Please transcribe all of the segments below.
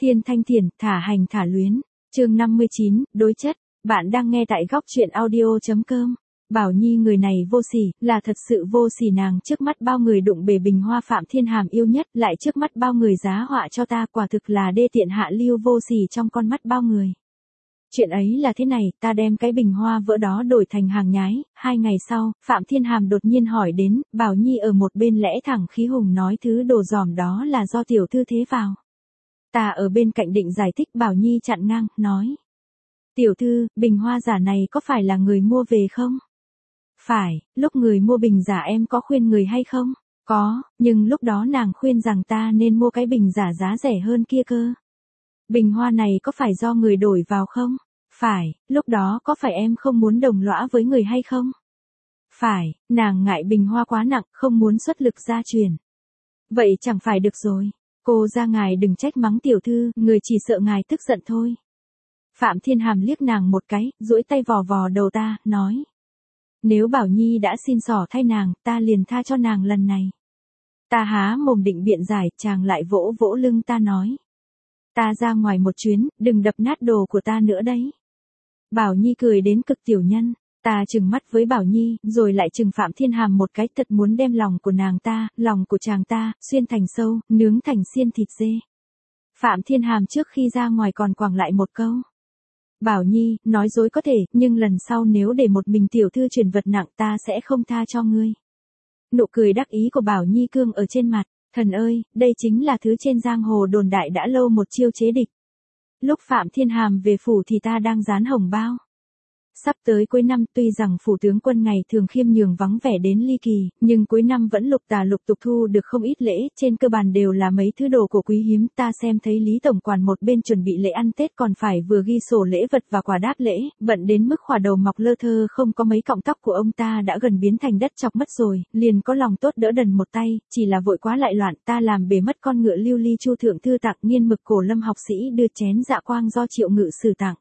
Thiên thanh thiền, thả hành thả luyến. Chương 59, đối chất. Bạn đang nghe tại góc truyện audio.com. Bảo Nhi người này vô sỉ, là thật sự vô sỉ, nàng trước mắt bao người đụng bể bình hoa Phạm Thiên Hàm yêu nhất, lại trước mắt bao người giá họa cho ta, quả thực là đê tiện hạ lưu vô sỉ trong con mắt bao người. Chuyện ấy là thế này, ta đem cái bình hoa vỡ đó đổi thành hàng nhái. 2 ngày sau, Phạm Thiên Hàm đột nhiên hỏi đến, Bảo Nhi ở một bên lẽ thẳng khí hùng nói thứ đồ giỏm đó là do tiểu thư thế vào. Ta ở bên cạnh định giải thích, Bảo Nhi chặn ngang, nói. Tiểu thư, bình hoa giả này có phải là người mua về không? Phải, lúc người mua bình giả em có khuyên người hay không? Có, nhưng lúc đó nàng khuyên rằng ta nên mua cái bình giả giá rẻ hơn kia cơ. Bình hoa này có phải do người đổi vào không? Phải, lúc đó có phải em không muốn đồng lõa với người hay không? Phải, nàng ngại bình hoa quá nặng, không muốn xuất lực gia truyền. Vậy chẳng phải được rồi. Cô ra ngài đừng trách mắng tiểu thư, người chỉ sợ ngài tức giận thôi. Phạm Thiên Hàm liếc nàng một cái, duỗi tay vò vò đầu ta, nói. Nếu Bảo Nhi đã xin xỏ thay nàng, ta liền tha cho nàng lần này. Ta há mồm định biện giải, chàng lại vỗ vỗ lưng ta nói. Ta ra ngoài một chuyến, đừng đập nát đồ của ta nữa đấy. Bảo Nhi cười đến cực tiểu nhân. Ta trừng mắt với Bảo Nhi, rồi lại trừng Phạm Thiên Hàm một cái, thật muốn đem lòng của nàng ta, lòng của chàng ta, xuyên thành sâu, nướng thành xiên thịt dê. Phạm Thiên Hàm trước khi ra ngoài còn quẳng lại một câu. Bảo Nhi, nói dối có thể, nhưng lần sau nếu để một mình tiểu thư truyền vật nặng ta sẽ không tha cho ngươi. Nụ cười đắc ý của Bảo Nhi cương ở trên mặt. Thần ơi, đây chính là thứ trên giang hồ đồn đại đã lâu một chiêu chế địch. Lúc Phạm Thiên Hàm về phủ thì ta đang dán hồng bao. Sắp tới cuối năm, tuy rằng phủ tướng quân ngày thường khiêm nhường vắng vẻ đến ly kỳ, nhưng cuối năm vẫn lục tục thu được không ít lễ, trên cơ bản đều là mấy thứ đồ cổ quý hiếm. Ta xem thấy Lý Tổng Quản một bên chuẩn bị lễ ăn Tết còn phải vừa ghi sổ lễ vật và quà đáp lễ, bận đến mức khỏa đầu mọc lơ thơ, không có mấy cọng tóc của ông ta đã gần biến thành đất chọc mất rồi, liền có lòng tốt đỡ đần một tay, chỉ là vội quá lại loạn, ta làm bể mất con ngựa lưu ly Chu thượng thư tặng, nghiên mực cổ Lâm học sĩ đưa chén dạ quang do Triệu Ngự Sử tặng.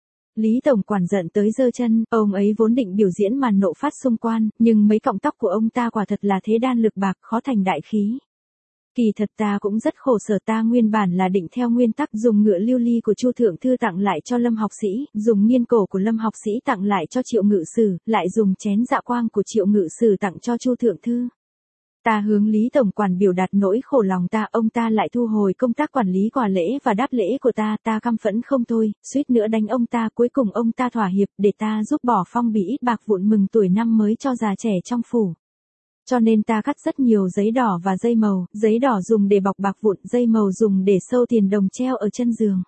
Lý Tổng Quản giận tới giơ chân, ông ấy vốn định biểu diễn màn nộ phát xung quan, nhưng mấy cọng tóc của ông ta quả thật là thế đan lực bạc, khó thành đại khí. Kỳ thật ta cũng rất khổ sở, ta nguyên bản là định theo nguyên tắc dùng ngựa lưu ly của Chu thượng thư tặng lại cho Lâm học sĩ, dùng nghiên cổ của Lâm học sĩ tặng lại cho Triệu Ngự Sử, lại dùng chén dạ quang của Triệu Ngự Sử tặng cho Chu thượng thư. Ta hướng Lý Tổng Quản biểu đạt nỗi khổ lòng ta, ông ta lại thu hồi công tác quản lý quà lễ và đáp lễ của ta, ta căm phẫn không thôi, suýt nữa đánh ông ta, cuối cùng ông ta thỏa hiệp để ta giúp bỏ phong bì ít bạc vụn mừng tuổi năm mới cho già trẻ trong phủ. Cho nên ta cắt rất nhiều giấy đỏ và dây màu, giấy đỏ dùng để bọc bạc vụn, dây màu dùng để sâu tiền đồng treo ở chân giường.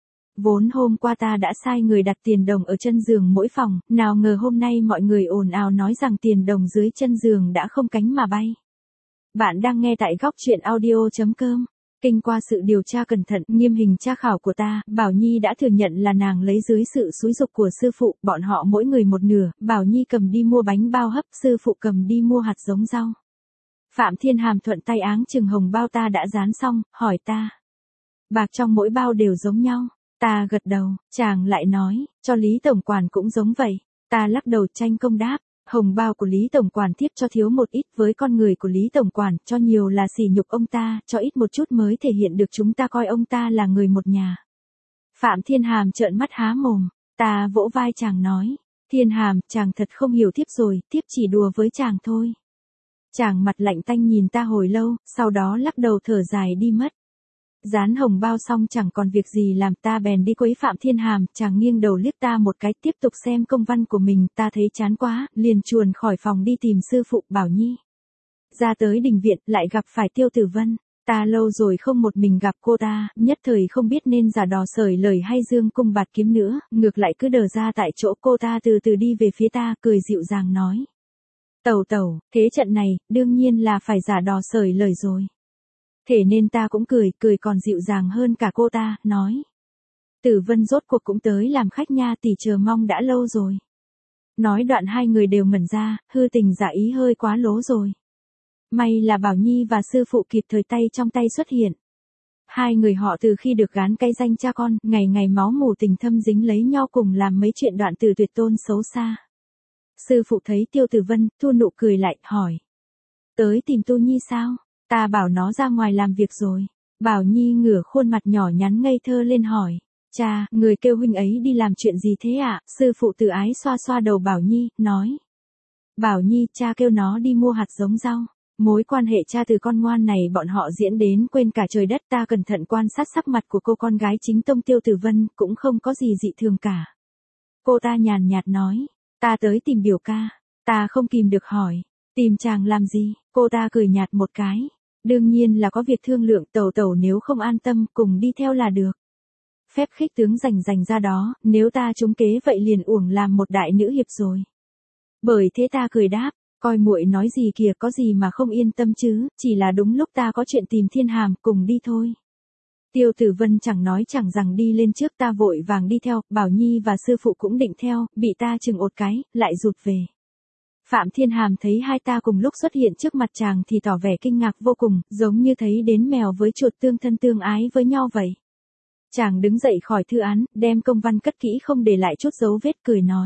Vốn hôm qua ta đã sai người đặt tiền đồng ở chân giường mỗi phòng, nào ngờ hôm nay mọi người ồn ào nói rằng tiền đồng dưới chân giường đã không cánh mà bay. Bạn đang nghe tại góc truyện audio.com. Kinh qua sự điều tra cẩn thận, nghiêm hình tra khảo của ta, Bảo Nhi đã thừa nhận là nàng lấy dưới sự xúi giục của sư phụ, bọn họ mỗi người một nửa, Bảo Nhi cầm đi mua bánh bao hấp, sư phụ cầm đi mua hạt giống rau. Phạm Thiên Hàm thuận tay áng chừng hồng bao ta đã dán xong, hỏi ta. Bạc trong mỗi bao đều giống nhau. Ta gật đầu, chàng lại nói, cho Lý Tổng Quản cũng giống vậy. Ta lắc đầu tranh công đáp. Hồng bao của Lý Tổng Quản tiếp cho thiếu một ít, với con người của Lý Tổng Quản, cho nhiều là sỉ nhục ông ta, cho ít một chút mới thể hiện được chúng ta coi ông ta là người một nhà. Phạm Thiên Hàm trợn mắt há mồm, ta vỗ vai chàng nói, Thiên Hàm, chàng thật không hiểu thiếp rồi, thiếp chỉ đùa với chàng thôi. Chàng mặt lạnh tanh nhìn ta hồi lâu, sau đó lắc đầu thở dài đi mất. Dán hồng bao xong chẳng còn việc gì làm, ta bèn đi quấy Phạm Thiên Hàm, chàng nghiêng đầu liếc ta một cái, tiếp tục xem công văn của mình, ta thấy chán quá, liền chuồn khỏi phòng đi tìm sư phụ Bảo Nhi. Ra tới đình viện, lại gặp phải Tiêu Tử Vân, ta lâu rồi không một mình gặp cô ta, nhất thời không biết nên giả đò sởi lời hay dương cung bạt kiếm nữa, ngược lại cứ đờ ra tại chỗ. Cô ta từ từ đi về phía ta, cười dịu dàng nói. Tẩu, thế trận này, đương nhiên là phải giả đò sởi lời rồi. Thế nên ta cũng cười còn dịu dàng hơn cả cô ta, nói. Tử Vân rốt cuộc cũng tới làm khách nha, tỷ chờ mong đã lâu rồi. Nói đoạn hai người đều ngẩn ra, hư tình giả ý hơi quá lố rồi. May là Bảo Nhi và sư phụ kịp thời tay trong tay xuất hiện. Hai người họ từ khi được gán cái danh cha con, ngày ngày máu mủ tình thâm dính lấy nhau cùng làm mấy chuyện đoạn từ tuyệt tôn xấu xa. Sư phụ thấy Tiêu Tử Vân, thu nụ cười lại, hỏi. Tới tìm Tu Nhi sao? Ta bảo nó ra ngoài làm việc rồi. Bảo Nhi ngửa khuôn mặt nhỏ nhắn ngây thơ lên hỏi. Cha, người kêu huynh ấy đi làm chuyện gì thế ạ? Sư phụ Từ Ái xoa xoa đầu Bảo Nhi, nói. Bảo Nhi, cha kêu nó đi mua hạt giống rau. Mối quan hệ cha từ con ngoan này bọn họ diễn đến quên cả trời đất. Ta cẩn thận quan sát sắc mặt của cô con gái chính tông Tiêu Tử Vân, cũng không có gì dị thường cả. Cô ta nhàn nhạt nói, ta tới tìm biểu ca. Ta không kìm được hỏi, tìm chàng làm gì? Cô ta cười nhạt một cái. Đương nhiên là có việc thương lượng, tẩu nếu không an tâm cùng đi theo là được. Phép khích tướng rành ra đó, nếu ta trúng kế vậy liền uổng làm một đại nữ hiệp rồi. Bởi thế ta cười đáp, coi muội nói gì kìa, có gì mà không yên tâm chứ, chỉ là đúng lúc ta có chuyện tìm Thiên Hàm, cùng đi thôi. Tiêu Tử Vân chẳng nói chẳng rằng đi lên trước, ta vội vàng đi theo, Bảo Nhi và sư phụ cũng định theo, bị ta chừng một cái, lại rụt về. Phạm Thiên Hàm thấy hai ta cùng lúc xuất hiện trước mặt chàng thì tỏ vẻ kinh ngạc vô cùng, giống như thấy đến mèo với chuột tương thân tương ái với nhau vậy. Chàng đứng dậy khỏi thư án, đem công văn cất kỹ không để lại chút dấu vết, cười nói.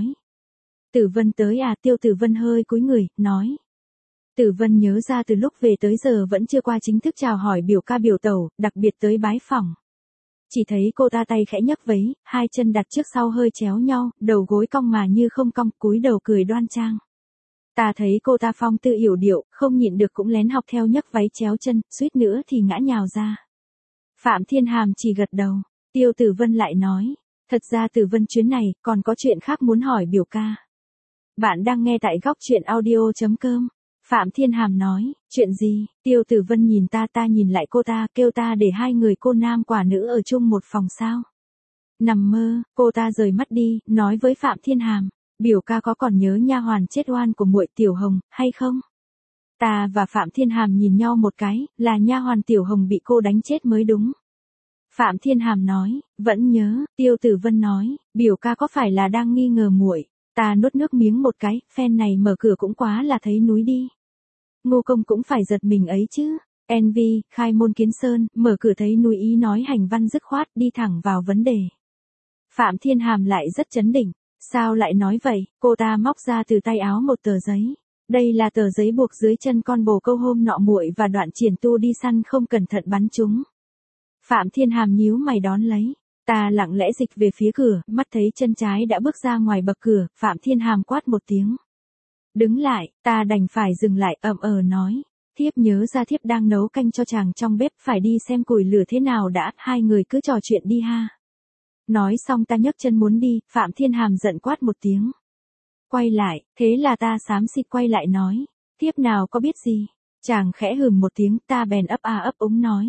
Tử Vân tới à? Tiêu Tử Vân hơi cúi người, nói. Tử Vân nhớ ra từ lúc về tới giờ vẫn chưa qua chính thức chào hỏi biểu ca biểu tẩu, đặc biệt tới bái phỏng. Chỉ thấy cô ta tay khẽ nhấc vấy, hai chân đặt trước sau hơi chéo nhau, đầu gối cong mà như không cong, cúi đầu cười đoan trang. Ta thấy cô ta phong tư yểu điệu, không nhịn được cũng lén học theo nhấc váy chéo chân, suýt nữa thì ngã nhào ra. Phạm Thiên Hàm chỉ gật đầu. Tiêu Tử Vân lại nói, thật ra Tử Vân chuyến này còn có chuyện khác muốn hỏi biểu ca. Bạn đang nghe tại góc truyện audio.com. Phạm Thiên Hàm nói, chuyện gì? Tiêu Tử Vân nhìn ta nhìn lại cô ta, kêu ta để hai người cô nam quả nữ ở chung một phòng sao. Nằm mơ, cô ta rời mắt đi, nói với Phạm Thiên Hàm, biểu ca có còn nhớ nha hoàn chết oan của muội Tiểu Hồng, hay không? Ta và Phạm Thiên Hàm nhìn nhau một cái, là nha hoàn Tiểu Hồng bị cô đánh chết mới đúng. Phạm Thiên Hàm nói, vẫn nhớ. Tiêu Tử Vân nói, biểu ca có phải là đang nghi ngờ muội? Ta nuốt nước miếng một cái, phen này mở cửa cũng quá là thấy núi đi. Ngô Công cũng phải giật mình ấy chứ. NV, khai môn kiến sơn, mở cửa thấy núi, ý nói hành văn dứt khoát, đi thẳng vào vấn đề. Phạm Thiên Hàm lại rất chấn định. Sao lại nói vậy? Cô ta móc ra từ tay áo một tờ giấy. Đây là tờ giấy buộc dưới chân con bồ câu hôm nọ muội và Đoạn Triển Tu đi săn không cẩn thận bắn chúng. Phạm Thiên Hàm nhíu mày đón lấy. Ta lặng lẽ dịch về phía cửa, mắt thấy chân trái đã bước ra ngoài bậc cửa, Phạm Thiên Hàm quát một tiếng. Đứng lại, ta đành phải dừng lại, nói. Thiếp nhớ ra thiếp đang nấu canh cho chàng trong bếp, phải đi xem củi lửa thế nào đã, hai người cứ trò chuyện đi ha. Nói xong ta nhấc chân muốn đi, Phạm Thiên Hàm giận quát một tiếng. Quay lại, thế là ta xám xịt quay lại nói. Thiếp nào có biết gì. Chàng khẽ hừm một tiếng, ta bèn ấp úng nói.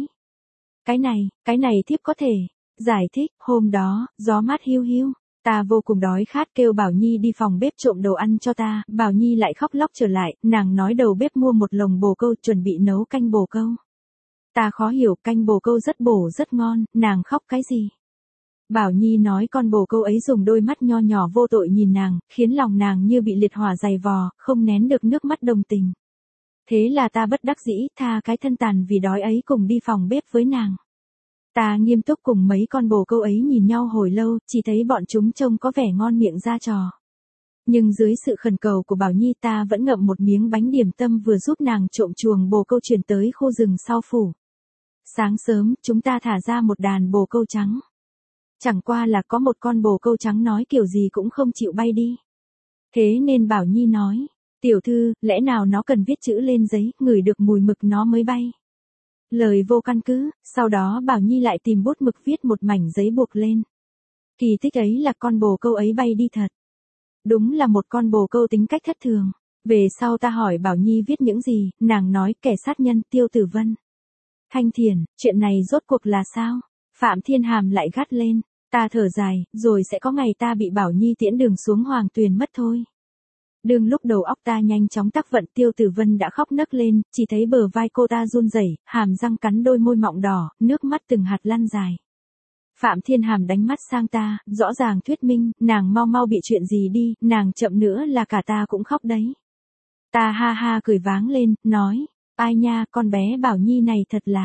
Cái này thiếp có thể. Giải thích, hôm đó, gió mát hiu hiu, ta vô cùng đói khát kêu Bảo Nhi đi phòng bếp trộm đồ ăn cho ta, Bảo Nhi lại khóc lóc trở lại, nàng nói đầu bếp mua một lồng bồ câu chuẩn bị nấu canh bồ câu. Ta khó hiểu, canh bồ câu rất bổ rất ngon, nàng khóc cái gì? Bảo Nhi nói con bồ câu ấy dùng đôi mắt nho nhỏ vô tội nhìn nàng, khiến lòng nàng như bị liệt hỏa dày vò, không nén được nước mắt đồng tình. Thế là ta bất đắc dĩ, tha cái thân tàn vì đói ấy cùng đi phòng bếp với nàng. Ta nghiêm túc cùng mấy con bồ câu ấy nhìn nhau hồi lâu, chỉ thấy bọn chúng trông có vẻ ngon miệng ra trò. Nhưng dưới sự khẩn cầu của Bảo Nhi ta vẫn ngậm một miếng bánh điểm tâm vừa giúp nàng trộm chuồng bồ câu chuyển tới khu rừng sau phủ. Sáng sớm, chúng ta thả ra một đàn bồ câu trắng. Chẳng qua là có một con bồ câu trắng nói kiểu gì cũng không chịu bay đi. Thế nên Bảo Nhi nói, tiểu thư, lẽ nào nó cần viết chữ lên giấy, ngửi được mùi mực nó mới bay. Lời vô căn cứ, sau đó Bảo Nhi lại tìm bút mực viết một mảnh giấy buộc lên. Kỳ tích ấy là con bồ câu ấy bay đi thật. Đúng là một con bồ câu tính cách thất thường. Về sau ta hỏi Bảo Nhi viết những gì, nàng nói kẻ sát nhân Tiêu Tử Vân. Thanh Thiền, chuyện này rốt cuộc là sao? Phạm Thiên Hàm lại gắt lên, ta thở dài, rồi sẽ có ngày ta bị Bảo Nhi tiễn đường xuống Hoàng Tuyền mất thôi. Đương lúc đầu óc ta nhanh chóng tác vận, Tiêu Tử Vân đã khóc nấc lên, chỉ thấy bờ vai cô ta run rẩy, hàm răng cắn đôi môi mọng đỏ, nước mắt từng hạt lăn dài. Phạm Thiên Hàm đánh mắt sang ta, rõ ràng thuyết minh, nàng mau bị chuyện gì đi, nàng chậm nữa là cả ta cũng khóc đấy. Ta ha ha cười váng lên, nói, ai nha, con bé Bảo Nhi này thật là,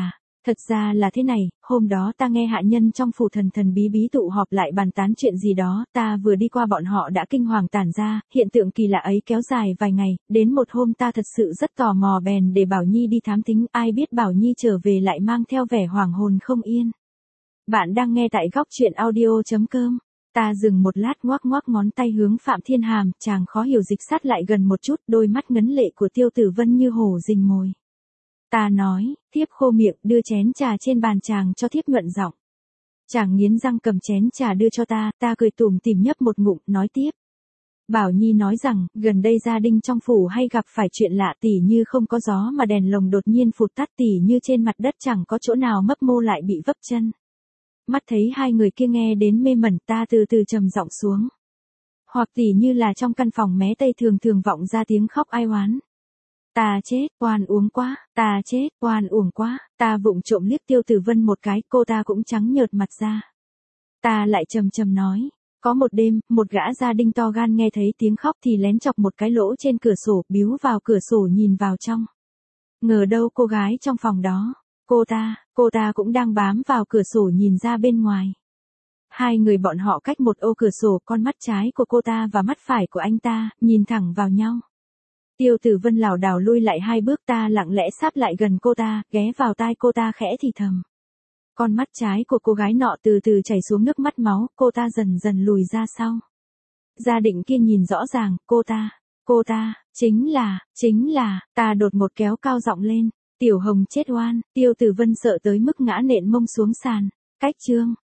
Thật ra là thế này, hôm đó ta nghe hạ nhân trong phủ thần thần bí bí tụ họp lại bàn tán chuyện gì đó, ta vừa đi qua bọn họ đã kinh hoàng tản ra, hiện tượng kỳ lạ ấy kéo dài vài ngày, đến một hôm ta thật sự rất tò mò bèn để Bảo Nhi đi thám thính, ai biết Bảo Nhi trở về lại mang theo vẻ hoàng hồn không yên. Bạn đang nghe tại góc truyện audio.com. Ta dừng một lát ngoắc ngoắc ngón tay hướng Phạm Thiên Hàm, chàng khó hiểu dịch sát lại gần một chút, đôi mắt ngấn lệ của Tiêu Tử Vân như hổ rình mồi. Ta nói, thiếp khô miệng đưa chén trà trên bàn chàng cho thiếp nhuận giọng. Chàng nghiến răng cầm chén trà đưa cho ta cười tủm tỉm nhấp một ngụm, nói tiếp. Bảo Nhi nói rằng, gần đây gia đình trong phủ hay gặp phải chuyện lạ, tỉ như không có gió mà đèn lồng đột nhiên phụt tắt, tỉ như trên mặt đất chẳng có chỗ nào mấp mô lại bị vấp chân. Mắt thấy hai người kia nghe đến mê mẩn, ta từ từ trầm giọng xuống. Hoặc tỉ như là trong căn phòng mé tây thường thường vọng ra tiếng khóc ai oán. Ta chết, oan uổng quá, ta chết, oan uổng quá, ta vụng trộm liếc Tiêu Tử Vân một cái, cô ta cũng trắng nhợt mặt ra. Ta lại trầm trầm nói, có một đêm, một gã gia đình to gan nghe thấy tiếng khóc thì lén chọc một cái lỗ trên cửa sổ, biếu vào cửa sổ nhìn vào trong. Ngờ đâu cô gái trong phòng đó, cô ta cũng đang bám vào cửa sổ nhìn ra bên ngoài. Hai người bọn họ cách một ô cửa sổ, con mắt trái của cô ta và mắt phải của anh ta, nhìn thẳng vào nhau. Tiêu Tử Vân lảo đảo lui lại hai bước, ta lặng lẽ sáp lại gần cô ta, ghé vào tai cô ta khẽ thì thầm. Con mắt trái của cô gái nọ từ từ chảy xuống nước mắt máu, cô ta dần dần lùi ra sau. Gia Định kia nhìn rõ ràng, cô ta, chính là, ta đột một kéo cao giọng lên, Tiểu Hồng chết oan, Tiêu Tử Vân sợ tới mức ngã nện mông xuống sàn. Cách chương